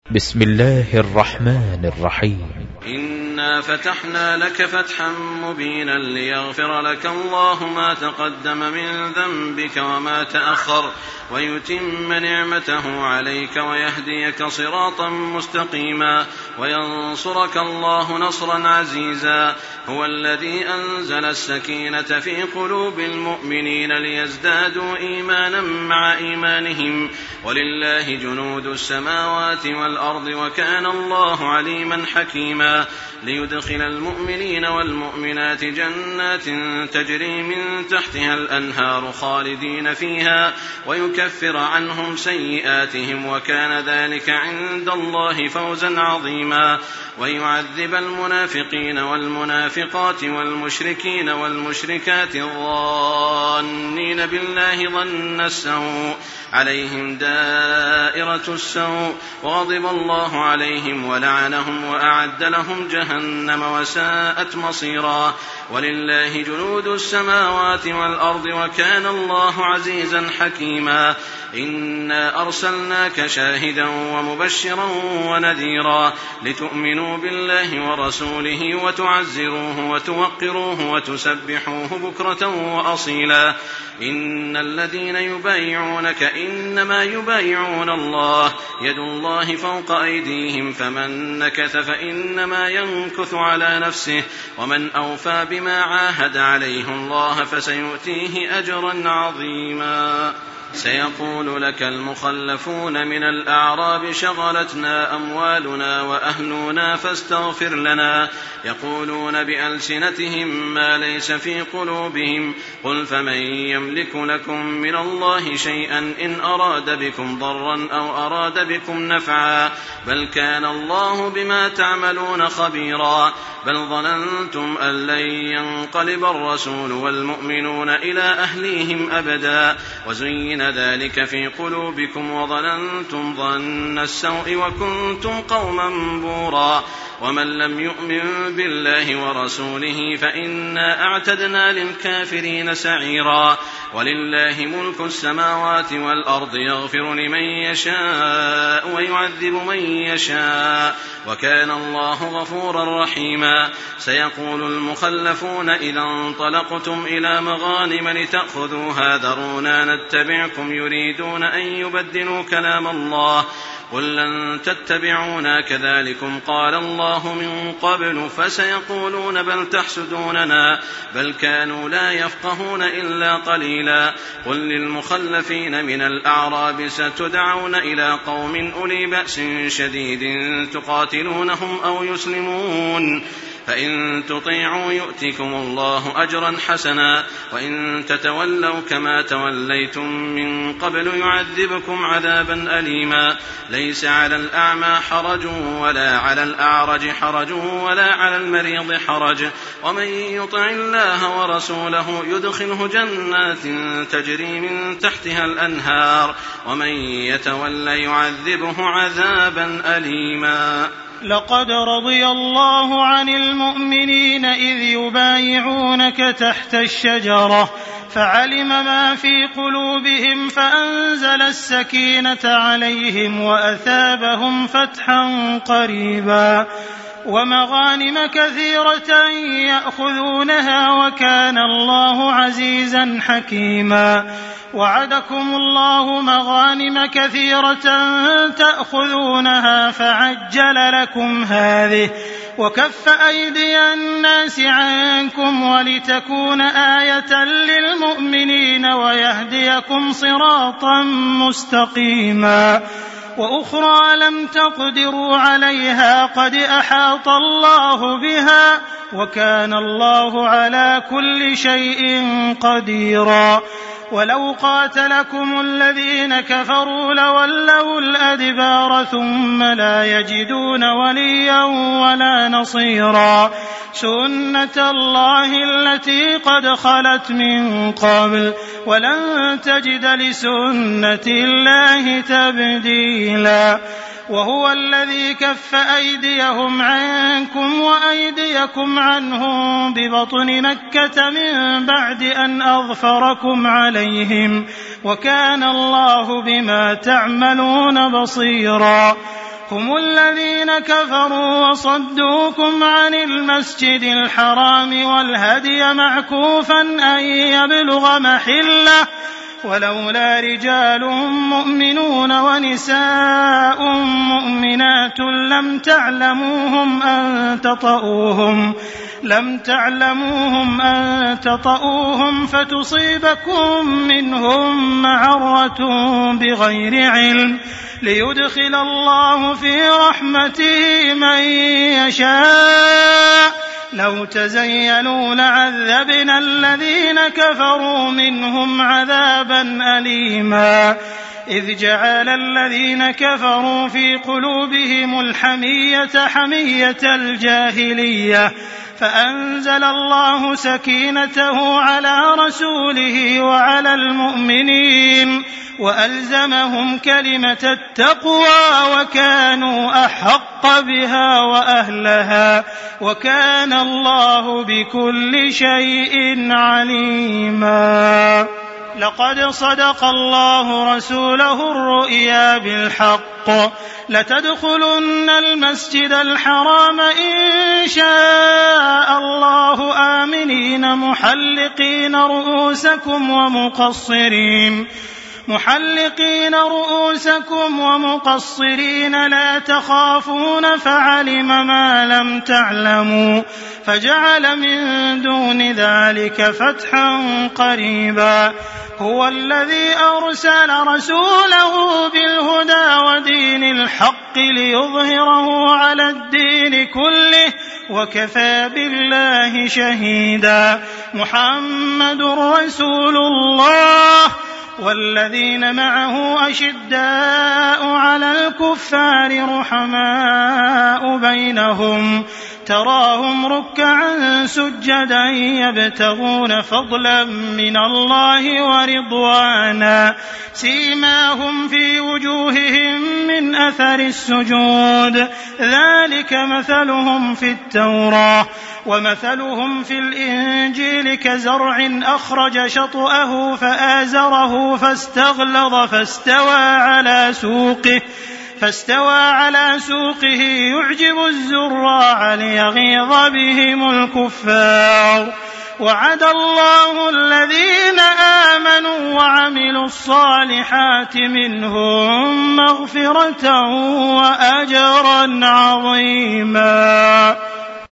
بسم الله الرحمن الرحيم. إنا فتحنا لك فتحا مبينا ليغفر لك الله ما تقدم من ذنبك وما تأخر ويتم نعمته عليك ويهديك صراطا مستقيما وينصرك الله نصرا عزيزا. هو الذي أنزل السكينة في قلوب المؤمنين ليزدادوا إيمانا مع إيمانهم ولله جنود السماوات والأرض وكان الله عليما حكيما. ليدخل المؤمنين والمؤمنات جنات تجري من تحتها الأنهار خالدين فيها ويكفر عنهم سيئاتهم وكان ذلك عند الله فوزا عظيما. ويعذب المنافقين والمنافقات والمشركين والمشركات الظانين بالله ظن السوء عليهم دائرة السوء وغضب الله عليهم ولعنهم وأعد لهم جهنم وساءت مصيرا. ولله جنود السماوات والأرض وكان الله عزيزا حكيما. إنا أرسلناك شاهدا ومبشرا ونذيرا لتؤمنوا بالله ورسوله وتعزروه وتوقروه وتسبحوه بكرة وأصيلا. إن الذين يبايعونك إنما يبايعون الله يد الله فوق أيديهم فمن نكث فإنما ينكث على نفسه ومن أوفى بما عاهد عليه الله فسيؤتيه أجرا عظيما. سيقول لك المخلفون من الأعراب شغلتنا أموالنا وأهلنا فاستغفر لنا يقولون بألسنتهم ما ليس في قلوبهم قل فمن يملك لكم من الله شيئا إن أراد بكم ضرا أو أراد بكم نفعا بل كان الله بما تعملون خبيرا. بل ظننتم أن لن ينقلب الرسول والمؤمنون إلى أهليهم أبدا وزين ذلك في قلوبكم وظننتم ظن السوء وكنتم قوما بورا. ومن لم يؤمن بالله ورسوله فإنا أعتدنا للكافرين سعيرا. ولله ملك السماوات والأرض يغفر لمن يشاء ويعذب من يشاء وكان الله غفورا رحيما. سيقول المخلفون إذا انطلقتم إلى مغانم لتأخذوها ذرونا نتبعكم يريدون أن يبدلوا كلام الله قل لن تتبعونا كذلكم قال الله من قبل فسيقولون بل تحسدوننا بل كانوا لا يفقهون إلا قليلا. قل للمخلفين من الأعراب ستدعون إلى قوم أولي بأس شديد تقاتلونهم أو يسلمون فإن تطيعوا يؤتكم الله أجرا حسنا وإن تتولوا كما توليتم من قبل يعذبكم عذابا أليما. ليس على الأعمى حرج ولا على الأعرج حرج ولا على المريض حرج ومن يطع الله ورسوله يدخله جنات تجري من تحتها الأنهار ومن يتولى يعذبه عذابا أليما. لقد رضي الله عن المؤمنين إذ يبايعونك تحت الشجرة فعلم ما في قلوبهم فأنزل السكينة عليهم وأثابهم فتحا قريبا ومغانم كثيرة يأخذونها وكان الله عزيزا حكيما. وعدكم الله مغانم كثيرة تأخذونها فعجل لكم هذه وكف أيدي الناس عنكم ولتكون آية للمؤمنين ويهديكم صراطا مستقيما. وأخرى لم تقدروا عليها قد أحاط الله بها وكان الله على كل شيء قديرا. ولو قاتلكم الذين كفروا لولوا الأدبار ثم لا يجدون وليا ولا نصيرا. سنة الله التي قد خلت من قبل ولن تجد لسنة الله تبديلا. وهو الذي كف أيديهم عنكم وأيديكم عنهم ببطن مكة من بعد أن أظفركم عليهم وكان الله بما تعملون بصيرا. هم الذين كفروا وصدوكم عن المسجد الحرام والهدي معكوفا أن يبلغ محله ولولا رجال مؤمنون ونساء مؤمنات لم تعلموهم أن تطؤوهم فتصيبكم منهم معرة بغير علم ليدخل الله في رحمته من يشاء لو تزيلوا لعذبنا الذين كفروا منهم عذابا أليما إذ جعل الذين كفروا في قلوبهم الحمية حمية الجاهلية فأنزل الله سكينته على رسوله وعلى المؤمنين وألزمهم كلمة التقوى وكانوا أحق بها وأهلها وكان الله بكل شيء عليما. لقد صدق الله رسوله الرؤيا بالحق لتدخلن المسجد الحرام إن شاء الله آمنين محلقين رؤوسكم ومقصرين لا تخافون فعلم ما لم تعلموا فجعل من دون ذلك فتحا قريبا. هو الذي أرسل رسوله بالهدى ودين الحق ليظهره على الدين كله وكفى بالله شهيدا. محمد رسول الله والذين معه أشداء على الكفار رحماء بينهم تراهم ركعا سجدا يبتغون فضلا من الله ورضوانا سيماهم في وجوههم من أثر السجود ذلك مثلهم في التوراة ومثلهم في الإنجيل كزرع أخرج شطأه فآزره فاستغلظ فاستوى على سوقه يعجب الزراع ليغيظ بهم الكفار. وعد الله الذين آمنوا وعملوا الصالحات منهم مغفرة وأجرا عظيما.